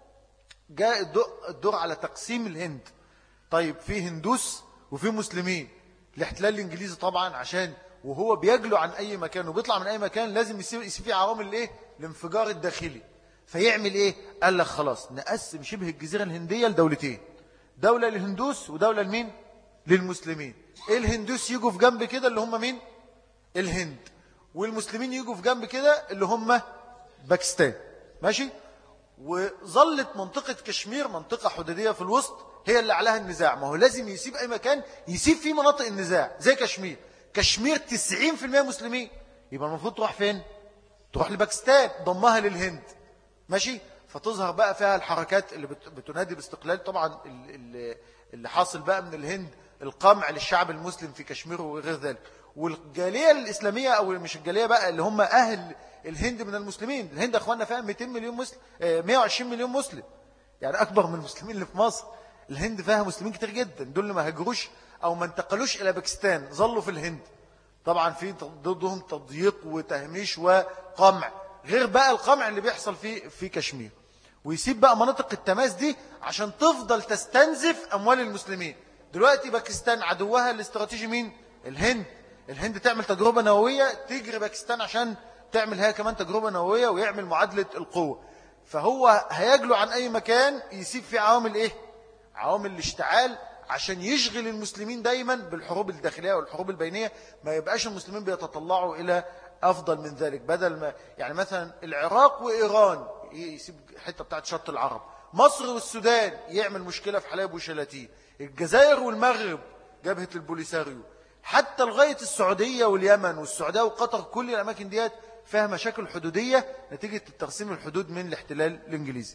جاء الدور على تقسيم الهند. طيب في هندوس وفي مسلمين. الاحتلال الإنجليزي طبعا عشان وهو بيجلو عن أي مكان وبيطلع من أي مكان لازم يصير فيه عوامل الايه الانفجار الداخلي. فيعمل ايه؟ قال لك خلاص نقسم شبه الجزيرة الهندية لدولتين، دولة للهندوس ودولة لمين؟ للمسلمين. الهندوس يجوا في جنب كده اللي هم مين؟ الهند. والمسلمين يجوا في جنب كده اللي هم باكستان. ماشي؟ وظلت منطقة كشمير منطقة حدودية في الوسط هي اللي عليها النزاع. ما هو لازم يسيب أي مكان يسيب فيه مناطق النزاع زي كشمير. كشمير تسعين بالمئة مسلمين، يبقى المفروض تروح فين؟ تروح لباكستان ضمها للهند. ماشي؟ فتظهر بقى فيها الحركات اللي بتنادي باستقلال. طبعا اللي حاصل بقى من الهند القمع للشعب المسلم في كشمير وغير ذلك. والجالية الإسلامية أو مش الجالية بقى اللي هم أهل الهند من المسلمين. الهند أخواننا فيها مئتين مليون مسلم، مئة وعشرين مليون مسلم، يعني أكبر من المسلمين اللي في مصر. الهند فيها مسلمين كتير جدا، دول اللي ما هاجروش أو ما انتقلوش إلى باكستان ظلوا في الهند. طبعا في ضدهم تضييق وتهميش وقمع، غير بقى القمع اللي بيحصل في في كشمير. ويسيب بقى مناطق التماس دي عشان تفضل تستنزف أموال المسلمين. دلوقتي باكستان عدوها الاستراتيجي مين؟ الهند. الهند تعمل تجربة نووية، تجري باكستان عشان تعمل هي كمان تجربة نووية ويعمل معادلة القوة. فهو هيجلو عن أي مكان يسيب فيه عوامل إيه؟ عوامل الاشتعال، عشان يشغل المسلمين دايما بالحروب الداخلية والحروب البينية، ما يبقاش المسلمين بيتطلعوا إلى أفضل من ذلك. بدل ما يعني مثلا العراق وإيران يسيب حتة بتاعت شط العرب، مصر والسودان يعمل مشكلة في حلايب وشلاتين، الجزائر والمغرب جبهة البوليساريو، حتى لغاية السعودية واليمن والسعودية وقطر، كل الأماكن ديت فيها مشاكل حدودية نتيجة التقسيم الحدود من الاحتلال الإنجليزي.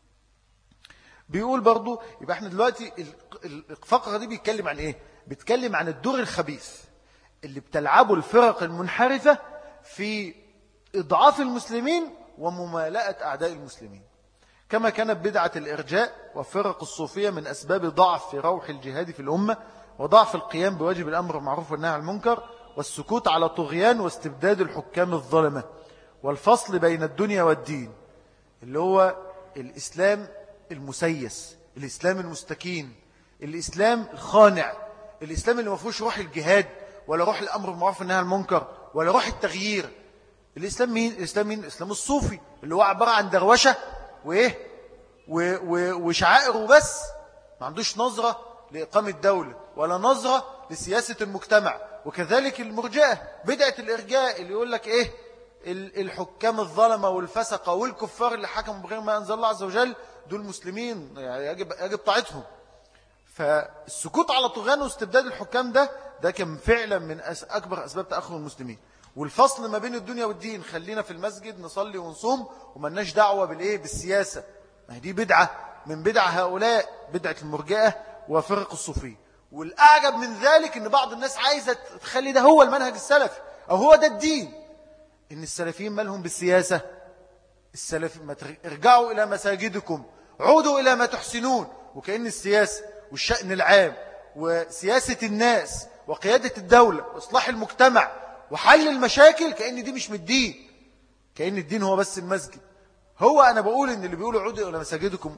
بيقول برضو يبقى احنا دلوقتي الفقرة دي بيتكلم عن ايه؟ بيتكلم عن الدور الخبيث اللي بتلعبه الفرق المنحرفة في إضعاف المسلمين وممالأة أعداء المسلمين، كما كانت بدعة الإرجاء وفرق الصوفية من أسباب ضعف في روح الجهاد في الأمة، وضعف القيام بواجب الأمر بالمعروف والنهي عن المنكر، والسكوت على طغيان واستبداد الحكام الظلمة، والفصل بين الدنيا والدين، اللي هو الإسلام المسيس، الإسلام المستكين، الإسلام الخانع، الإسلام اللي ما فيهوش روح الجهاد ولا روح الأمر بالمعروف والنهي عن المنكر ولا روح التغيير. الإسلام مين؟ الإسلام مين؟ الإسلام الصوفي اللي هو عبارة عن دروشة وإيه و... و... وشعائر وبس، ما عندوش نظرة لإقامة دولة ولا نظرة لسياسة المجتمع. وكذلك المرجئة، بدعة الإرجاء اللي يقول لك إيه الحكام الظلمة والفسقة والكفار اللي حكموا بغير ما أنزل الله عز وجل دول مسلمين يعني يجب, يجب طاعتهم. فالسكوت على طغيان واستبداد الحكام ده ده كان فعلا من أكبر أسباب تأخر المسلمين. والفصل ما بين الدنيا والدين، خلينا في المسجد نصلي ونصوم وملناش دعوة بالإيه بالسياسة، ما دي بدعة من بدع هؤلاء، بدعة المرجئة وفرق الصوفية. والأعجب من ذلك أن بعض الناس عايزة تخلي ده هو المنهج السلفي أو هو ده الدين. إن السلفيين مالهم بالسياسة؟ السلف ما ارجعوا إلى مساجدكم، عودوا إلى ما تحسنون. وكأن السياسة والشأن العام وسياسة الناس وقيادة الدولة وإصلاح المجتمع وحل المشاكل كأن دي مش من الدين، كأن الدين هو بس المسجد. هو أنا بقول إن اللي بيقولوا عودوا إلى مساجدكم،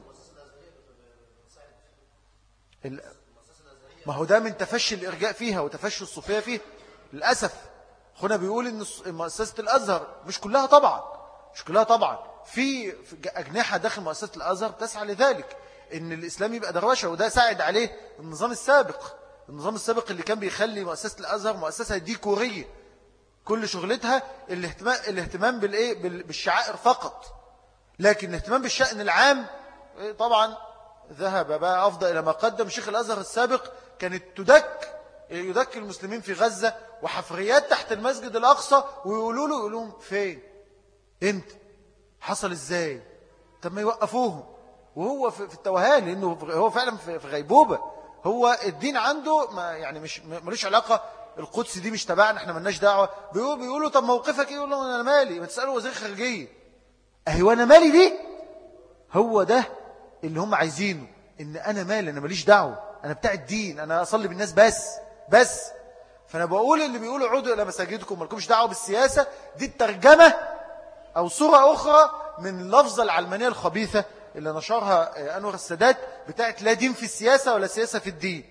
ما هو ده من تفشي الإرجاء فيها وتفشي الصوفية فيها للأسف. هنا بيقول إن مؤسسة الأزهر مش كلها طبعا، مش كلها طبعا، في أجنحة داخل مؤسسة الأزهر تسعى لذلك، إن الإسلام يبقى دروشة، وده ساعد عليه النظام السابق. النظام السابق اللي كان بيخلي مؤسسة الأزهر مؤسسة ديكورية، كل شغلتها الاهتمام, الاهتمام بالإيه؟ بالشعائر فقط، لكن الاهتمام بالشأن العام طبعا ذهب بقى أفضل إلى ما قدم شيخ الأزهر السابق. كانت تدك يدك المسلمين في غزة وحفريات تحت المسجد الأقصى، ويقولوا له يقولون فين امتى حصل ازاي، طب ما يوقفوهم. وهو في التوهان، لأنه هو فعلا في غيبوبة. هو الدين عنده ما يعني مش ملوش علاقة، القدس دي مش تبعنا، احنا ملناش دعوة. بيقولوا طب موقفك ايه؟ يقولوا انا مالي، ما تسألوا وزير خارجية. اهي وانا مالي دي، هو ده اللي هم عايزينه، ان انا مالي، انا ماليش دعوة، انا بتاع الدين، انا اصلي بالناس بس بس. فانا بقول اللي بيقولوا عودوا الى مساجدكم مالكمش دعوة بالسياسة، دي الترجمة او صورة اخرى من اللفظة العلمانية الخبيثة اللي نشرها أنور السادات بتاعت لا دين في السياسة ولا سياسة في الدين.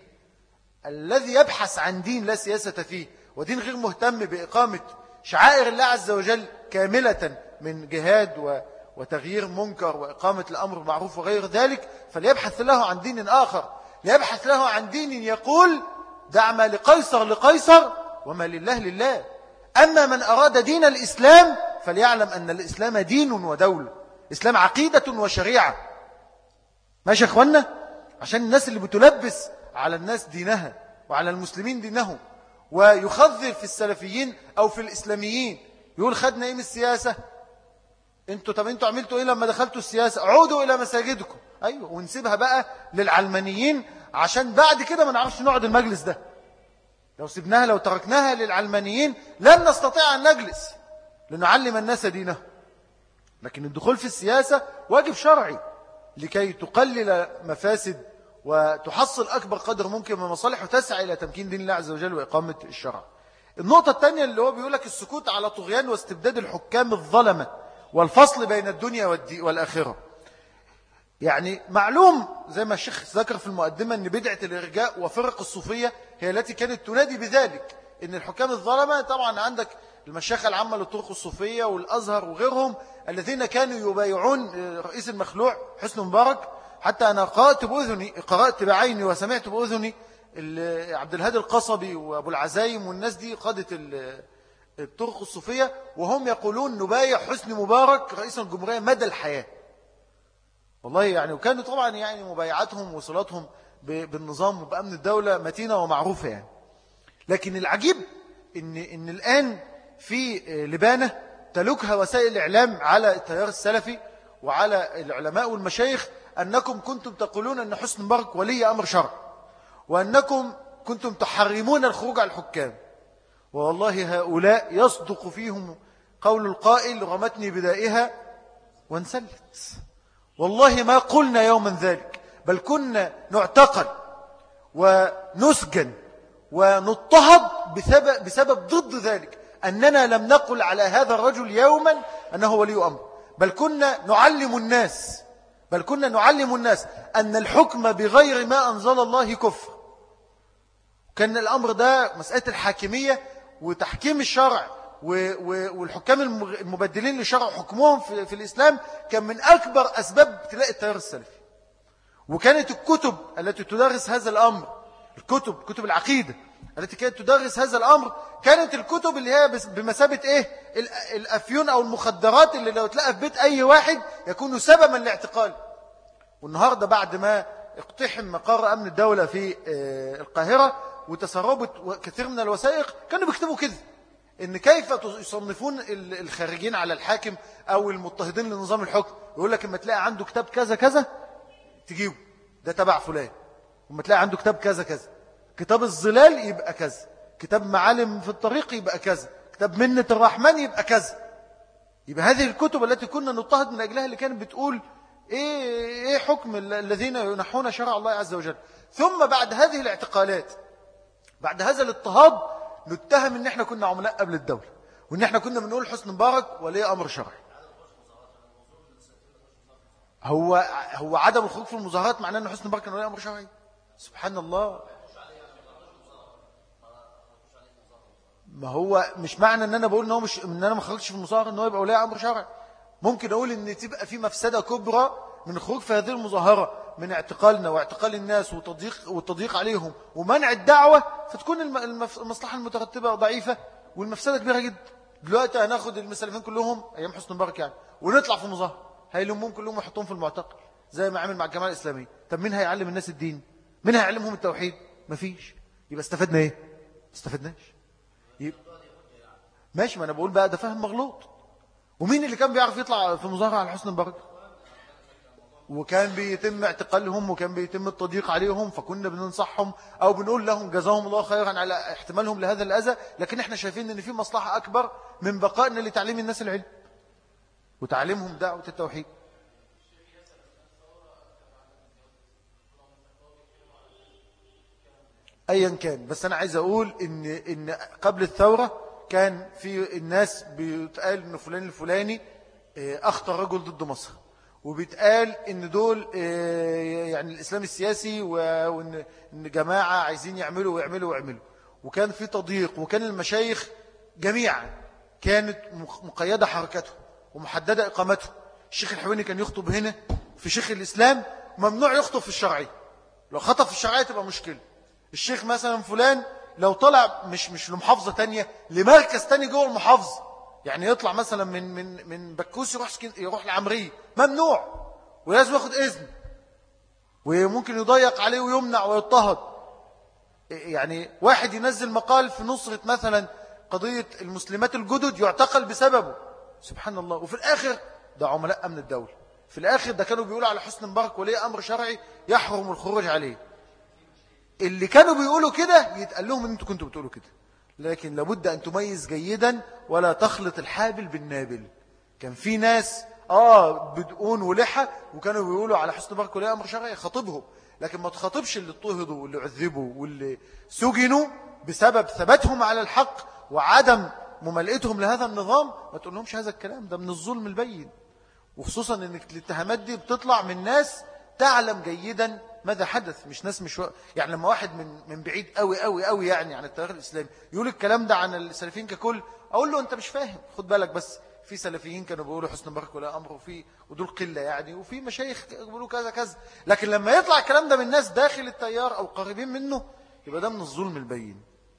الذي يبحث عن دين لا سياسة فيه، ودين غير مهتم بإقامة شعائر الله عز وجل كاملة من جهاد وتغيير منكر وإقامة الأمر بالمعروف وغير ذلك، فليبحث له عن دين آخر، ليبحث له عن دين يقول دع ما لقيصر لقيصر وما لله لله. أما من أراد دين الإسلام فليعلم أن الإسلام دين ودولة، إسلام عقيدة وشريعة. ماشي يا أخوانا؟ عشان الناس اللي بتلبس على الناس دينها وعلى المسلمين دينهم، ويخذل في السلفيين أو في الإسلاميين، يقول خدنا إيه من السياسة؟ انتوا طب انتوا عملتوا إيه لما دخلتوا السياسة؟ عودوا إلى مساجدكم. أيوة، ونسيبها بقى للعلمانيين، عشان بعد كده ما نعرفش نقعد المجلس ده. لو سبناها لو تركناها للعلمانيين لن نستطيع أن نجلس لنعلم الناس دينه. لكن الدخول في السياسة واجب شرعي لكي تقلل مفاسد وتحصل أكبر قدر ممكن من مصالح، وتسعى إلى تمكين دين الله عز وجل وإقامة الشرع. النقطة الثانية اللي هو بيقول لك السكوت على طغيان واستبداد الحكام الظلمة والفصل بين الدنيا والآخرة. يعني معلوم زي ما الشيخ ذكر في المقدمة أن بدعة الإرجاء وفرق الصوفية هي التي كانت تنادي بذلك، أن الحكام الظلمة طبعا عندك المشايخ العامة للطرق الصوفية والأزهر وغيرهم الذين كانوا يبايعون رئيس المخلوع حسني مبارك. حتى أنا قرأت بأذني قرأت بعيني وسمعت بأذني عبد الهادي القصبي وأبو العزايم والناس دي قادة الطرق الصوفية وهم يقولون نبايع حسني مبارك رئيس الجمهورية مدى الحياة. والله يعني وكانوا طبعا يعني مبايعاتهم وصلاتهم بالنظام وبأمن الدولة متينة ومعروفة يعني. لكن العجيب إن, إن الآن في لبانة تلوكها وسائل الإعلام على التيار السلفي وعلى العلماء والمشايخ أنكم كنتم تقولون أن حسني مبارك ولي أمر شرع وأنكم كنتم تحرمون الخروج على الحكام. والله هؤلاء يصدق فيهم قول القائل رمتني بدائها وانسلت. والله ما قلنا يوما ذلك، بل كنا نعتقل ونسجن ونضطهد بسبب, بسبب ضد ذلك، أننا لم نقل على هذا الرجل يوما أنه ولي أمر، بل كنا نعلم الناس بل كنا نعلم الناس أن الحكم بغير ما أنزل الله كفر. كان الأمر ده مسألة الحاكمية وتحكيم الشرع والحكام المبدلين لشرع حكمهم في, في الإسلام كان من أكبر أسباب تلاقي التيار السلفي. وكانت الكتب التي تدرس هذا الأمر، الكتب كتب العقيدة التي كانت تدرس هذا الأمر، كانت الكتب اللي هي بمثابة إيه الأفيون أو المخدرات اللي لو تلاقى في بيت أي واحد يكون سببا لاعتقال. والنهاردة بعد ما اقتحم مقر أمن الدولة في القاهرة وتسربت كثير من الوثائق كانوا بيكتبوا كده إن كيف يصنفون الخارجين على الحاكم أو المضطهدين لنظام الحكم. يقول لك إما تلاقي عنده كتاب كذا كذا تجيبه ده تبع فلان، وما تلاقي عنده كتاب كذا كذا، كتاب الظلال يبقى كذا، كتاب معالم في الطريق يبقى كذا، كتاب منة الرحمن يبقى كذا. يبقى هذه الكتب التي كنا نضطهد من أجلها اللي كانت بتقول إيه, إيه حكم الذين ينحون شرع الله عز وجل. ثم بعد هذه الاعتقالات بعد هذا الاضطهاد نتهم ان احنا كنا عملاء قبل الدولة وان احنا كنا بنقول حسني مبارك ولي امر شرعي. هو هو عدم الخروج في المظاهرات معناه ان حسني مبارك كان ولي امر شرعي؟ سبحان الله. ما هو مش معنى ان انا بقول ان هو مش ان انا ما خرجتش في المظاهره ان هو يبقى ولي امر شرعي. ممكن اقول ان تبقى في مفسده كبرى من الخروج في هذه المظاهره، من اعتقالنا واعتقال الناس وتضييق والتضييق عليهم ومنع الدعوه، فتكون المصلحه المترتبه ضعيفه والمفسده كبيره جدا. دلوقتي هناخد المسلمين كلهم ايام حسني مبارك يعني ونطلع في مظاهره هيلمهم كلهم ويحطهم في المعتقل زي ما عمل مع الجماعه الاسلاميه. طب مين هيعلم الناس الدين؟ مين هيعلمهم التوحيد؟ مفيش. يبقى استفدنا ايه؟ استفدناش. يبقى ماشي. ما انا بقول بقى ده فهم مغلوط. ومين اللي كان بيعرف يطلع في مظاهره على حسني مبارك وكان بيتم اعتقالهم وكان بيتم التضييق عليهم؟ فكنا بننصحهم أو بنقول لهم جزاهم الله خيرا على احتمالهم لهذا الأذى، لكن احنا شايفين ان في مصلحة أكبر من بقائنا لتعليم الناس العلم وتعليمهم دعوة التوحيد. أيا كان، بس أنا عايز أقول إن, إن قبل الثورة كان في الناس بيتقال إن فلان الفلاني أخطر رجل ضد مصر، وبيتقال ان دول يعني الاسلام السياسي وان جماعه عايزين يعملوا ويعملوا ويعملوا. وكان في تضييق، وكان المشايخ جميعا كانت مقيده حركتهم ومحدده اقامتهم. الشيخ الحويني كان يخطب هنا في شيخ الاسلام، ممنوع يخطب في الشرعيه، لو خطب في الشرعيه تبقى مشكله. الشيخ مثلا فلان لو طلع مش مش لمحافظه تانية لمركز تاني جوه المحافظه، يعني يطلع مثلا من من من بكوس يروح يروح العمريه، ممنوع ولازم ياخد اذن، وممكن يضيق عليه ويمنع ويضطهد. يعني واحد ينزل مقال في نصرة مثلا قضية المسلمات الجدد يعتقل بسببه. سبحان الله. وفي الآخر ده عملاء أمن الدولة، في الآخر ده كانوا بيقولوا على حسني مبارك ولي أمر شرعي يحرم الخروج عليه. اللي كانوا بيقولوا كده يتقال لهم ان انتوا كنتوا بتقولوا كده. لكن لابد أن تميز جيدا ولا تخلط الحابل بالنابل. كان في ناس آه بدقون ولحى وكانوا بيقولوا على حسني مبارك ولي أمر شرعي، خاطبهم، لكن ما تخاطبش اللي اضطهدوا واللي عذبوا واللي سجنوا بسبب ثباتهم على الحق وعدم مملئتهم لهذا النظام، ما تقول لهمش هذا الكلام، ده من الظلم البين. وخصوصا ان الاتهامات دي بتطلع من ناس تعلم جيدا ماذا حدث، مش ناس مش و... يعني لما واحد من من بعيد قوي قوي قوي يعني عن التيار الاسلامي يقول الكلام ده عن السلفيين ككل، اقول له انت مش فاهم، خد بالك بس في سلفيين كانوا بيقولوا حسن مبارك ولا امر، وفي ودول قله يعني، وفي مشايخ بيقولوا كذا كذا. لكن لما يطلع الكلام ده من ناس داخل التيار او قريبين منه، يبقى ده من الظلم البين.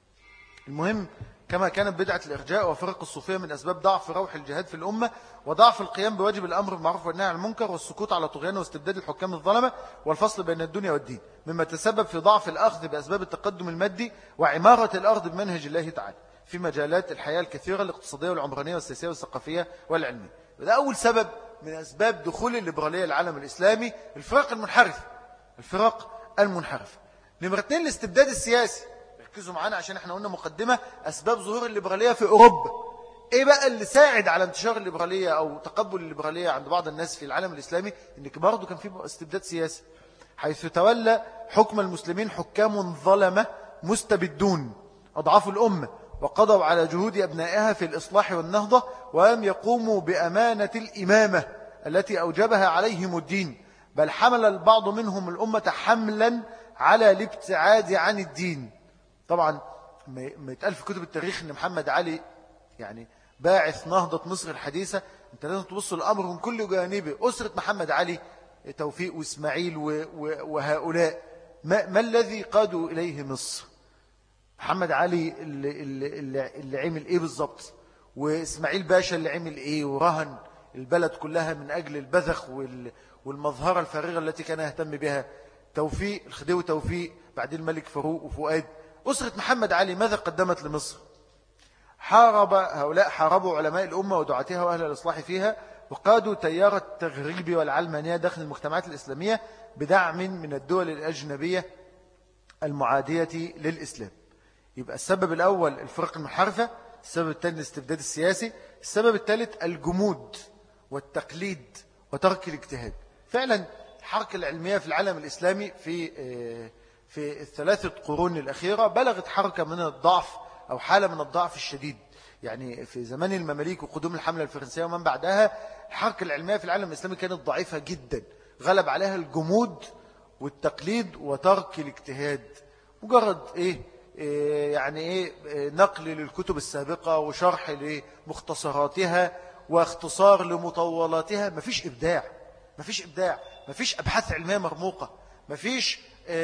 المهم، كما كانت بدعة الإرجاء وفرق الصوفية من أسباب ضعف روح الجهاد في الأمة وضعف القيام بواجب الأمر بالمعروف والنهي عن المنكر والسكوت على طغيان واستبداد الحكام الظلمة والفصل بين الدنيا والدين، مما تسبب في ضعف الأخذ بأسباب التقدم المادي وعمارة الأرض بمنهج الله تعالى في مجالات الحياة الكثيرة الاقتصادية والعمرانية والسياسية والثقافية والعلمية. وده أول سبب من أسباب دخول الليبرالية العالم الإسلامي، الفرق المنحرفة الفرق المنحرفة. نمرة اثنين، الاستبداد السياسي. ركزوا معانا عشان احنا قلنا مقدمة أسباب ظهور الليبرالية في أوروبا. ايه بقى اللي ساعد على انتشار الليبرالية أو تقبل الليبرالية عند بعض الناس في العالم الإسلامي؟ إن برضه كان في استبداد سياسي، حيث تولى حكم المسلمين حكام ظلمة مستبدون أضعاف الأمة، وقضوا على جهود أبنائها في الإصلاح والنهضة، ولم يقوموا بأمانة الإمامة التي أوجبها عليهم الدين، بل حمل البعض منهم الأمة حملا على الابتعاد عن الدين. طبعا ما يتقال في كتب التاريخ ان محمد علي يعني باعث نهضة مصر الحديثة، انت لازم تبص الامر من كل جانبه. اسرة محمد علي، توفيق واسماعيل وهؤلاء، ما, ما الذي قادوا اليه مصر؟ محمد علي اللي, اللي, اللي عمل ايه بالضبط، واسماعيل باشا اللي عمل ايه ورهن البلد كلها من اجل البذخ والمظهرة الفارغة التي كان يهتم بها. توفيق الخديوي توفيق، بعدين الملك فاروق وفؤاد. أسرة محمد علي ماذا قدمت لمصر؟ حارب هؤلاء حاربوا علماء الأمة ودعاتها وأهل الإصلاح فيها، وقادوا تيار التغريب والعلمانية داخل المجتمعات الإسلامية بدعم من الدول الأجنبية المعادية للإسلام. يبقى السبب الأول الفرق المنحرفة، السبب الثاني الاستبداد السياسي، السبب الثالث الجمود والتقليد وترك الاجتهاد. فعلا الحركة العلمية في العالم الإسلامي في في الثلاثة قرون الأخيرة بلغت حركة من الضعف أو حالة من الضعف الشديد. يعني في زمان المماليك وقدوم الحملة الفرنسية ومن بعدها الحركة العلمية في العالم الإسلامي كانت ضعيفة جدا، غلب عليها الجمود والتقليد وترك الاجتهاد. مجرد إيه, إيه يعني إيه نقل للكتب السابقة وشرح لمختصراتها واختصار لمطولاتها. مفيش إبداع، مفيش إبداع، مفيش أبحاث علمية مرموقة، مفيش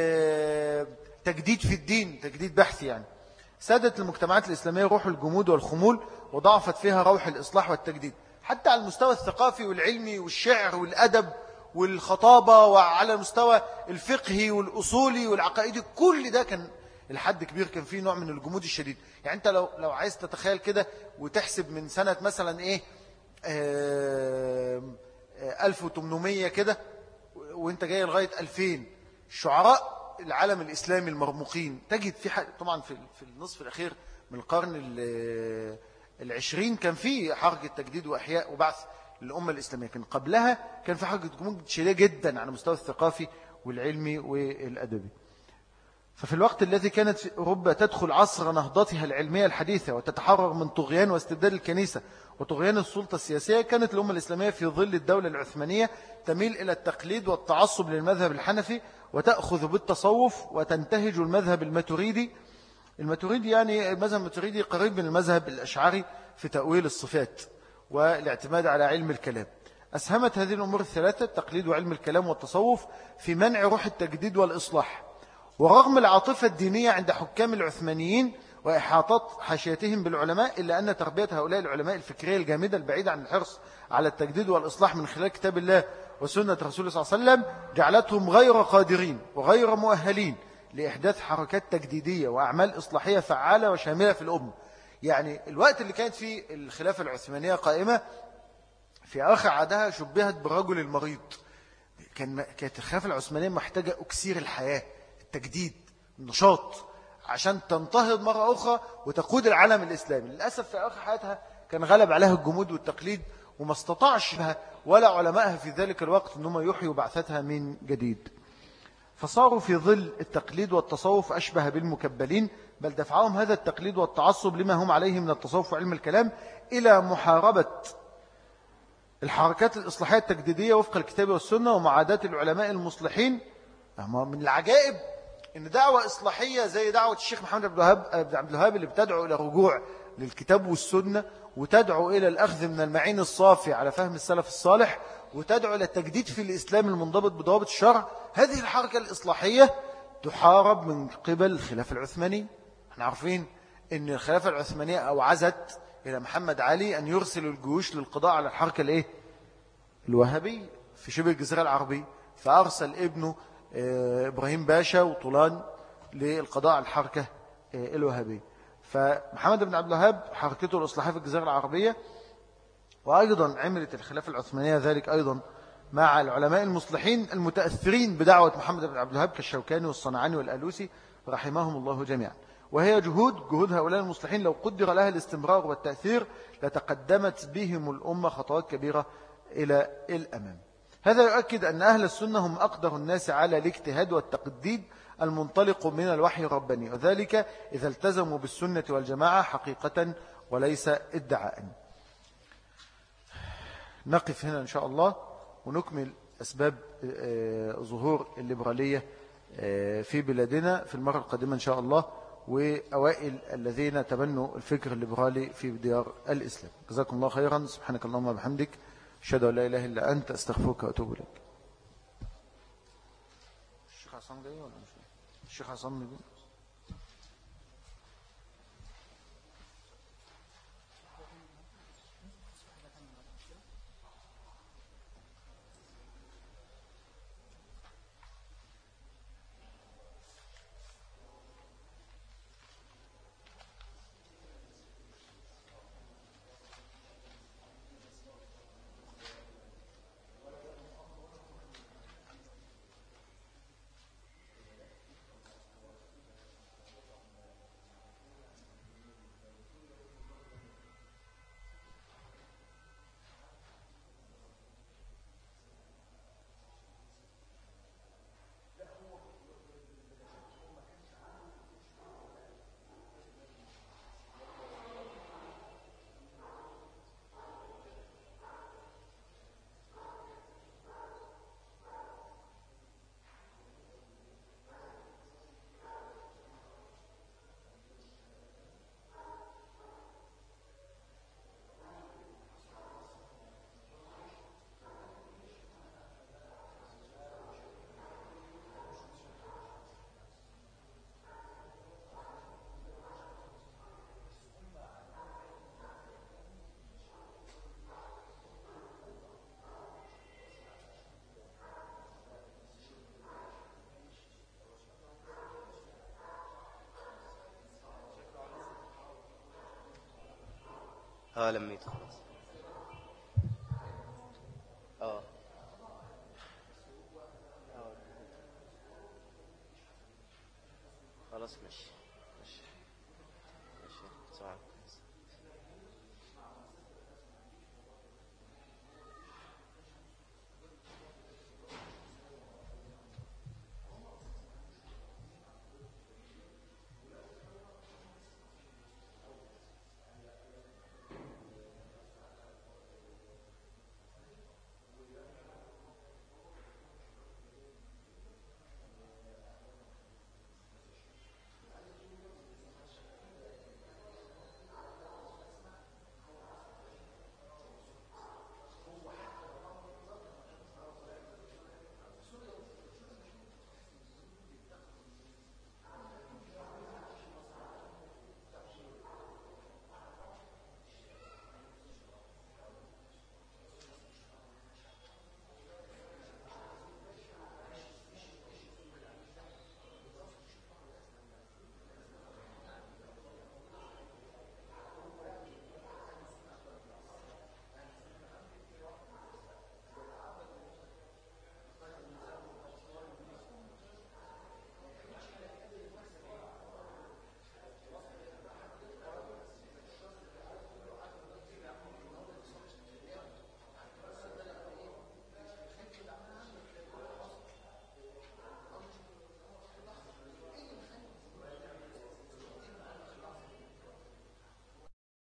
اه تجديد في الدين، تجديد بحثي. يعني سادت المجتمعات الإسلامية روح الجمود والخمول، وضعفت فيها روح الإصلاح والتجديد، حتى على المستوى الثقافي والعلمي والشعر والأدب والخطابة، وعلى المستوى الفقهي والأصولي والعقائدي. كل ده كان الحد كبير كان فيه نوع من الجمود الشديد. يعني أنت لو لو عايز تتخيل كده وتحسب من سنة مثلا إيه اه ألف وثمانمائة كده وانت جاي لغاية ألفين، شعراء العالم الإسلامي المرموقين تجد في حاجة. طبعا في في النصف الأخير من القرن العشرين كان في حركة تجديد وإحياء وبعث للأمة الإسلامية، كان قبلها كان في حركة جمود شديدة جدا على المستوى الثقافي والعلمي والأدبي. ففي الوقت الذي كانت في أوروبا تدخل عصر نهضتها العلمية الحديثة وتتحرر من طغيان واستبداد الكنيسة وطغيان السلطة السياسية، كانت الأمة الإسلامية في ظل الدولة العثمانية تميل إلى التقليد والتعصب للمذهب الحنفي، وتأخذ بالتصوف وتنتهج المذهب الماتريدي. الماتريدي يعني المذهب الماتريدي قريب من المذهب الأشعري في تأويل الصفات والاعتماد على علم الكلام. أسهمت هذه الأمور الثلاثة، التقليد وعلم الكلام والتصوف، في منع روح التجديد والإصلاح. ورغم العاطفة الدينية عند حكام العثمانيين وإحاطات حاشيتهم بالعلماء، إلا أن تربية هؤلاء العلماء الفكرية الجامدة البعيدة عن الحرص على التجديد والإصلاح من خلال كتاب الله وسنة رسوله صلى الله عليه وسلم جعلتهم غير قادرين وغير مؤهلين لإحداث حركات تجديدية وأعمال إصلاحية فعالة وشاملة في الأمة. يعني الوقت اللي كانت فيه الخلافة العثمانية قائمة في آخر عهدها شبهت بالرجل المريض. كان كانت الخلافة العثمانية محتاجة أكسير الحياة، التجديد، النشاط، عشان تنتهض مرة أخرى وتقود العالم الإسلامي. للأسف في آخر حياتها كان غلب عليها الجمود والتقليد، وما استطاعش بها ولا علمائها في ذلك الوقت أنهم يحيوا بعثتها من جديد. فصاروا في ظل التقليد والتصوف أشبه بالمكبلين بل دفعهم هذا التقليد والتعصب لما هم عليه من التصوف وعلم الكلام إلى محاربة الحركات الإصلاحية التجديدية وفق الكتاب والسنة ومعاداة العلماء المصلحين. من العجائب إن دعوة إصلاحية زي دعوة الشيخ محمد عبد الوهاب عبد الوهاب اللي بتدعو إلى رجوع للكتاب والسنة وتدعو إلى الأخذ من المعين الصافي على فهم السلف الصالح وتدعو إلى التجديد في الإسلام المنضبط بضوابط الشرع، هذه الحركة الإصلاحية تحارب من قبل الخلافة العثمانية. احنا عارفين أن الخلافة العثمانية أوعزت إلى محمد علي أن يرسل الجيوش للقضاء على الحركة الإيه؟ الوهابية في شبه الجزيرة العربية، فأرسل ابنه إبراهيم باشا وطولان للقضاء على الحركة الوهابية. فمحمد بن عبد الوهاب حركته الإصلاحية في الجزيرة العربية، وأيضا عملت الخلافة العثمانية ذلك أيضا مع العلماء المصلحين المتأثرين بدعوة محمد بن عبد الوهاب كالشوكاني والصنعاني والآلوسي رحمهم الله جميعا. وهي جهود جهود هؤلاء المصلحين لو قدر لها الاستمرار والتأثير لتقدمت بهم الأمة خطوات كبيرة إلى الأمام. هذا يؤكد أن أهل السنة هم أقدر الناس على الاجتهاد والتقديد المنطلق من الوحي الرباني، وذلك إذا التزموا بالسنة والجماعة حقيقة وليس ادعاء. نقف هنا إن شاء الله ونكمل أسباب ظهور الليبرالية في بلادنا في المرة القادمة إن شاء الله، وأوائل الذين تبنوا الفكر الليبرالي في ديار الإسلام. جزاكم الله خيرا. سبحانك اللهم وبحمدك، أشهد أن لا إله إلا أنت، أستغفرك وأتوب إليك. الشيخ عصام جاي ولا مش جاي؟ الشيخ عصام جاي. اه لميت خلاص. اه خلاص ماشي.